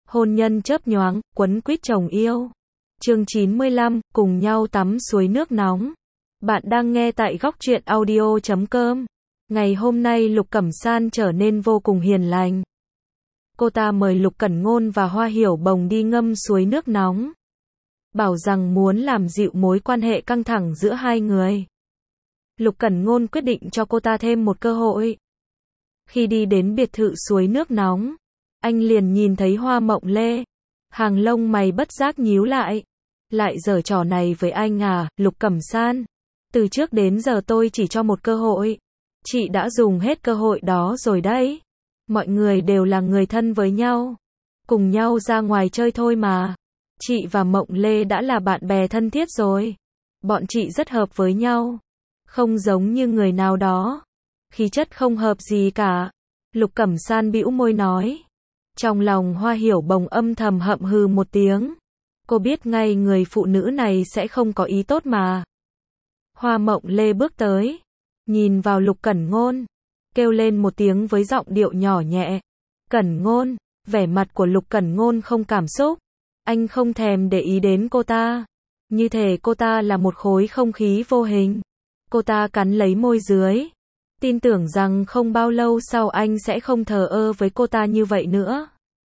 Hôn nhân chớp nhoáng, quấn quýt chồng yêu. Chương 95, cùng nhau tắm suối nước nóng. Bạn đang nghe tại góc truyện audio.com. Ngày hôm nay Lục Cẩm San trở nên vô cùng hiền lành. Cô ta mời Lục Cẩn Ngôn và Hoa Hiểu Bồng đi ngâm suối nước nóng. Bảo rằng muốn làm dịu mối quan hệ căng thẳng giữa hai người. Lục Cẩn Ngôn quyết định cho cô ta thêm một cơ hội. Khi đi đến biệt thự suối nước nóng, anh liền nhìn thấy Hoa Mộng Lê. Hàng lông mày bất giác nhíu lại. Lại giở trò này với anh à, Lục Cẩm San. Từ trước đến giờ tôi chỉ cho một cơ hội. Chị đã dùng hết cơ hội đó rồi đấy. Mọi người đều là người thân với nhau. Cùng nhau ra ngoài chơi thôi mà. Chị và Mộng Lê đã là bạn bè thân thiết rồi. Bọn chị rất hợp với nhau. Không giống như người nào đó. Khí chất không hợp gì cả. Lục Cẩm San bĩu môi nói. Trong lòng Hoa Hiểu Bồng âm thầm hậm hừ một tiếng. Cô biết ngay người phụ nữ này sẽ không có ý tốt mà. Hoa Mộng Lê bước tới. Nhìn vào Lục Cẩn Ngôn. Kêu lên một tiếng với giọng điệu nhỏ nhẹ. Cẩn Ngôn. Vẻ mặt của Lục Cẩn Ngôn không cảm xúc. Anh không thèm để ý đến cô ta. Như thể cô ta là một khối không khí vô hình. Cô ta cắn lấy môi dưới. Tin tưởng rằng không bao lâu sau anh sẽ không thờ ơ với cô ta như vậy nữa.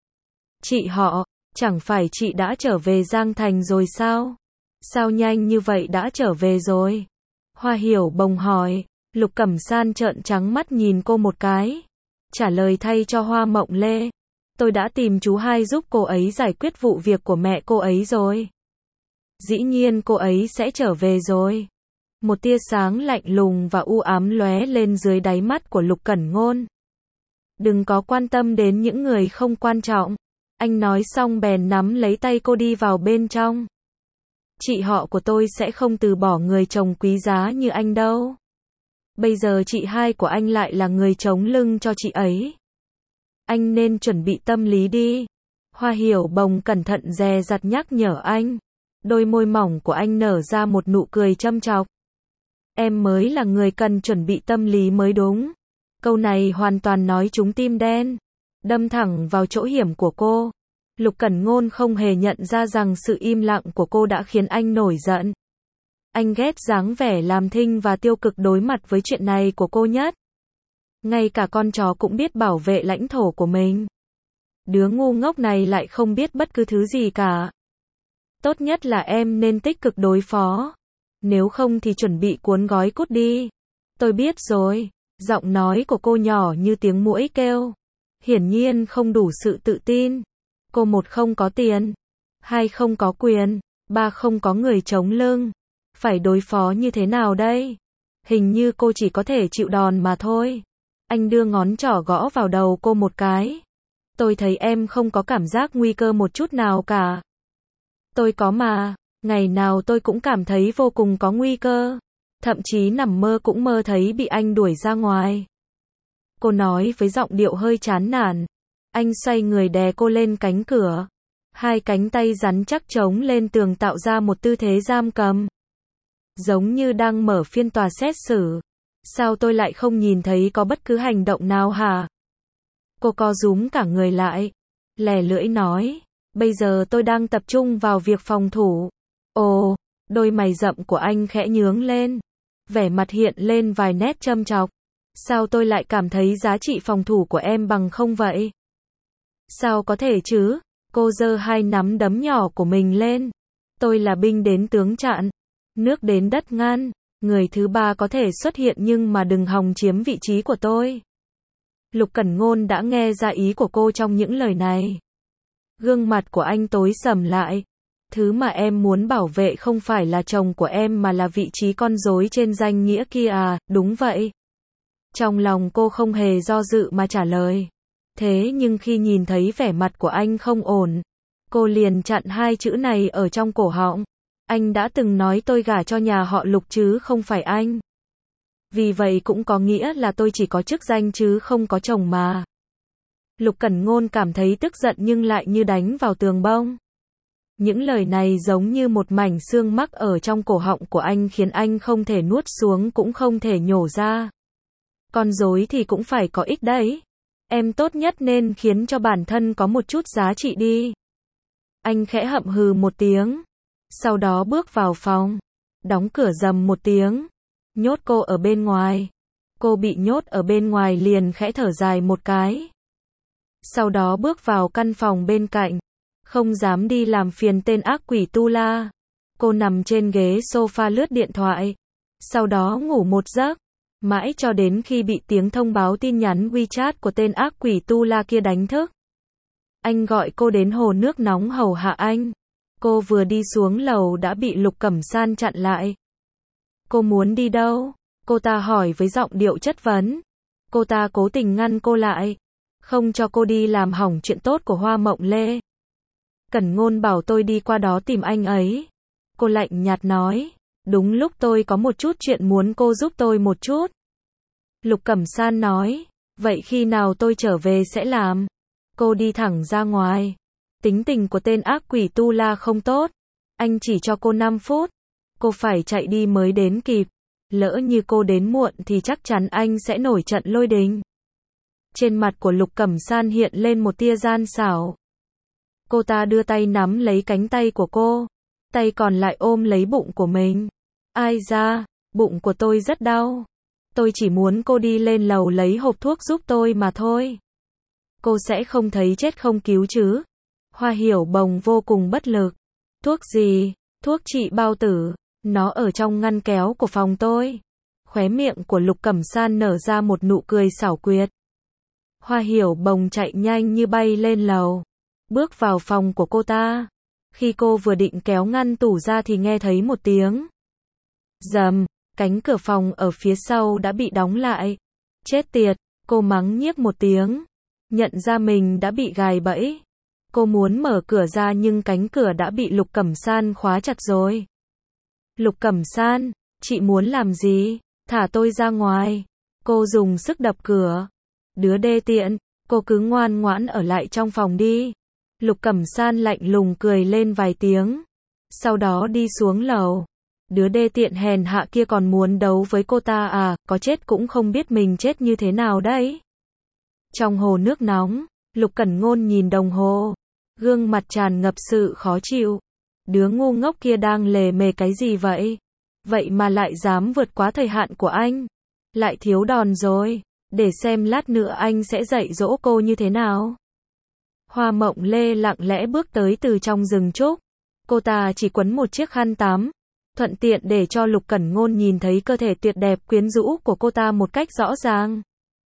Chị họ, chẳng phải chị đã trở về Giang Thành rồi sao? Sao nhanh như vậy đã trở về rồi? Hoa Hiểu Bồng hỏi. Lục Cẩm San trợn trắng mắt nhìn cô một cái. Trả lời thay cho Hoa Mộng Lê. Tôi đã tìm chú hai giúp cô ấy giải quyết vụ việc của mẹ cô ấy rồi. Dĩ nhiên cô ấy sẽ trở về rồi. Một tia sáng lạnh lùng và u ám lóe lên dưới đáy mắt của Lục Cẩn Ngôn. Đừng có quan tâm đến những người không quan trọng. Anh nói xong bèn nắm lấy tay cô đi vào bên trong. Chị họ của tôi sẽ không từ bỏ người chồng quý giá như anh đâu. Bây giờ chị hai của anh lại là người chống lưng cho chị ấy. Anh nên chuẩn bị tâm lý đi. Hoa Hiểu Bồng cẩn thận dè dặt nhắc nhở anh. Đôi môi mỏng của anh nở ra một nụ cười châm chọc. Em mới là người cần chuẩn bị tâm lý mới đúng. Câu này hoàn toàn nói trúng tim đen. Đâm thẳng vào chỗ hiểm của cô. Lục Cẩn Ngôn không hề nhận ra rằng sự im lặng của cô đã khiến anh nổi giận. Anh ghét dáng vẻ làm thinh và tiêu cực đối mặt với chuyện này của cô nhất. Ngay cả con chó cũng biết bảo vệ lãnh thổ của mình. Đứa ngu ngốc này lại không biết bất cứ thứ gì cả. Tốt nhất là em nên tích cực đối phó. Nếu không thì chuẩn bị cuốn gói cút đi. Tôi biết rồi. Giọng nói của cô nhỏ như tiếng muỗi kêu. Hiển nhiên không đủ sự tự tin. Cô một không có tiền. Hai không có quyền. Ba không có người chống lưng. Phải đối phó như thế nào đây? Hình như cô chỉ có thể chịu đòn mà thôi. Anh đưa ngón trỏ gõ vào đầu cô một cái. Tôi thấy em không có cảm giác nguy cơ một chút nào cả. Tôi có mà. Ngày nào tôi cũng cảm thấy vô cùng có nguy cơ. Thậm chí nằm mơ cũng mơ thấy bị anh đuổi ra ngoài. Cô nói với giọng điệu hơi chán nản. Anh xoay người đè cô lên cánh cửa. Hai cánh tay rắn chắc chống lên tường tạo ra một tư thế giam cầm. Giống như đang mở phiên tòa xét xử. Sao tôi lại không nhìn thấy có bất cứ hành động nào hả? Cô co rúm cả người lại. Lè lưỡi nói. Bây giờ tôi đang tập trung vào việc phòng thủ. Ồ, đôi mày rậm của anh khẽ nhướng lên. Vẻ mặt hiện lên vài nét châm chọc. Sao tôi lại cảm thấy giá trị phòng thủ của em bằng không vậy? Sao có thể chứ? Cô giơ hai nắm đấm nhỏ của mình lên. Tôi là binh đến tướng chặn. Nước đến đất ngăn. Người thứ ba có thể xuất hiện nhưng mà đừng hòng chiếm vị trí của tôi. Lục Cẩn Ngôn đã nghe ra ý của cô trong những lời này. Gương mặt của anh tối sầm lại. Thứ mà em muốn bảo vệ không phải là chồng của em mà là vị trí con rối trên danh nghĩa kia à, đúng vậy. Trong lòng cô không hề do dự mà trả lời. Thế nhưng khi nhìn thấy vẻ mặt của anh không ổn, cô liền chặn hai chữ này ở trong cổ họng. Anh đã từng nói tôi gả cho nhà họ Lục chứ không phải anh. Vì vậy cũng có nghĩa là tôi chỉ có chức danh chứ không có chồng mà. Lục Cẩn Ngôn cảm thấy tức giận nhưng lại như đánh vào tường bông. Những lời này giống như một mảnh xương mắc ở trong cổ họng của anh khiến anh không thể nuốt xuống cũng không thể nhổ ra. Con rối thì cũng phải có ích đấy. Em tốt nhất nên khiến cho bản thân có một chút giá trị đi. Anh khẽ hậm hừ một tiếng. Sau đó bước vào phòng. Đóng cửa rầm một tiếng. Nhốt cô ở bên ngoài. Cô bị nhốt ở bên ngoài liền khẽ thở dài một cái. Sau đó bước vào căn phòng bên cạnh. Không dám đi làm phiền tên ác quỷ Tu La. Cô nằm trên ghế sofa lướt điện thoại. Sau đó ngủ một giấc. Mãi cho đến khi bị tiếng thông báo tin nhắn WeChat của tên ác quỷ Tu La kia đánh thức. Anh gọi cô đến hồ nước nóng hầu hạ anh. Cô vừa đi xuống lầu đã bị Lục Cẩm San chặn lại. Cô muốn đi đâu? Cô ta hỏi với giọng điệu chất vấn. Cô ta cố tình ngăn cô lại. Không cho cô đi làm hỏng chuyện tốt của Hoa Mộng Lê. Cẩn Ngôn bảo tôi đi qua đó tìm anh ấy. Cô lạnh nhạt nói. Đúng lúc tôi có một chút chuyện muốn cô giúp tôi một chút. Lục Cẩm San nói. Vậy khi nào tôi trở về sẽ làm? Cô đi thẳng ra ngoài. Tính tình của tên ác quỷ Tu La không tốt. Anh chỉ cho cô 5 phút. Cô phải chạy đi mới đến kịp. Lỡ như cô đến muộn thì chắc chắn anh sẽ nổi trận lôi đình. Trên mặt của Lục Cẩm San hiện lên một tia gian xảo. Cô ta đưa tay nắm lấy cánh tay của cô. Tay còn lại ôm lấy bụng của mình. Ai da, bụng của tôi rất đau. Tôi chỉ muốn cô đi lên lầu lấy hộp thuốc giúp tôi mà thôi. Cô sẽ không thấy chết không cứu chứ? Hoa Hiểu Bồng vô cùng bất lực. Thuốc gì? Thuốc trị bao tử. Nó ở trong ngăn kéo của phòng tôi. Khóe miệng của Lục Cẩm San nở ra một nụ cười xảo quyệt. Hoa Hiểu Bồng chạy nhanh như bay lên lầu. Bước vào phòng của cô ta. Khi cô vừa định kéo ngăn tủ ra thì nghe thấy một tiếng rầm, cánh cửa phòng ở phía sau đã bị đóng lại. Chết tiệt, cô mắng nhiếc một tiếng. Nhận ra mình đã bị gài bẫy. Cô muốn mở cửa ra nhưng cánh cửa đã bị Lục Cẩm San khóa chặt rồi. Lục Cẩm San, chị muốn làm gì? Thả tôi ra ngoài. Cô dùng sức đập cửa. Đứa đê tiện, cô cứ ngoan ngoãn ở lại trong phòng đi. Lục Cẩm San lạnh lùng cười lên vài tiếng. Sau đó đi xuống lầu. Đứa đê tiện hèn hạ kia còn muốn đấu với cô ta à, có chết cũng không biết mình chết như thế nào đấy. Trong hồ nước nóng, Lục Cẩn Ngôn nhìn đồng hồ. Gương mặt tràn ngập sự khó chịu. Đứa ngu ngốc kia đang lề mề cái gì vậy? Vậy mà lại dám vượt quá thời hạn của anh. Lại thiếu đòn rồi. Để xem lát nữa anh sẽ dạy dỗ cô như thế nào. Hoa Mộng Lê lặng lẽ bước tới từ trong rừng trúc. Cô ta chỉ quấn một chiếc khăn tắm. Thuận tiện để cho Lục Cẩn Ngôn nhìn thấy cơ thể tuyệt đẹp quyến rũ của cô ta một cách rõ ràng.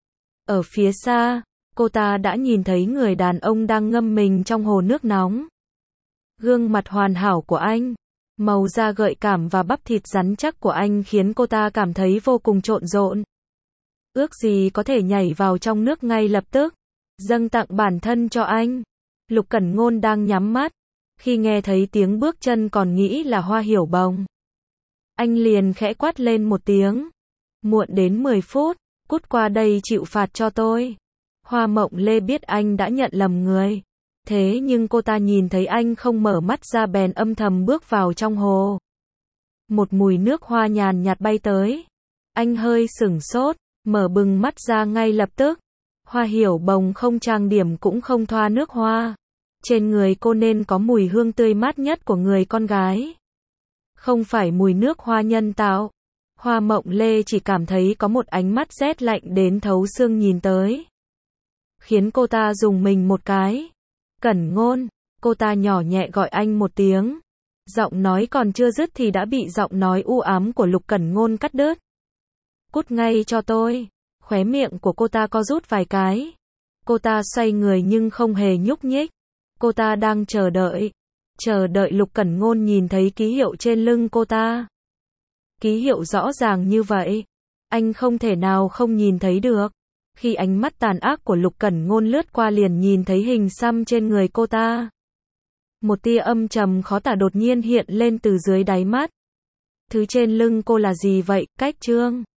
Ở phía xa, cô ta đã nhìn thấy người đàn ông đang ngâm mình trong hồ nước nóng. Gương mặt hoàn hảo của anh, màu da gợi cảm và bắp thịt rắn chắc của anh khiến cô ta cảm thấy vô cùng trộn rộn. Ước gì có thể nhảy vào trong nước ngay lập tức, dâng tặng bản thân cho anh. Lục Cẩn Ngôn đang nhắm mắt, khi nghe thấy tiếng bước chân còn nghĩ là Hoa Hiểu Bồng. Anh liền khẽ quát lên một tiếng. Muộn đến 10 phút, cút qua đây chịu phạt cho tôi. Hoa Mộng Lê biết anh đã nhận lầm người. Thế nhưng cô ta nhìn thấy anh không mở mắt ra bèn âm thầm bước vào trong hồ. Một mùi nước hoa nhàn nhạt bay tới. Anh hơi sửng sốt, mở bừng mắt ra ngay lập tức. Hoa Hiểu Bồng không trang điểm cũng không thoa nước hoa. Trên người cô nên có mùi hương tươi mát nhất của người con gái. Không phải mùi nước hoa nhân tạo. Hoa Mộng Lê chỉ cảm thấy có một ánh mắt rét lạnh đến thấu xương nhìn tới. Khiến cô ta rùng mình một cái. Cẩn Ngôn, cô ta nhỏ nhẹ gọi anh một tiếng. Giọng nói còn chưa dứt thì đã bị giọng nói u ám của Lục Cẩn Ngôn cắt đứt. Cút ngay cho tôi. Khóe miệng của cô ta co rút vài cái. Cô ta xoay người nhưng không hề nhúc nhích. Cô ta đang chờ đợi Lục Cẩn Ngôn nhìn thấy ký hiệu trên lưng cô ta. Ký hiệu rõ ràng như vậy, anh không thể nào không nhìn thấy được. Khi ánh mắt tàn ác của Lục Cẩn Ngôn lướt qua liền nhìn thấy hình xăm trên người cô ta. Một tia âm trầm khó tả đột nhiên hiện lên từ dưới đáy mắt. Thứ trên lưng cô là gì vậy, Cách Trương?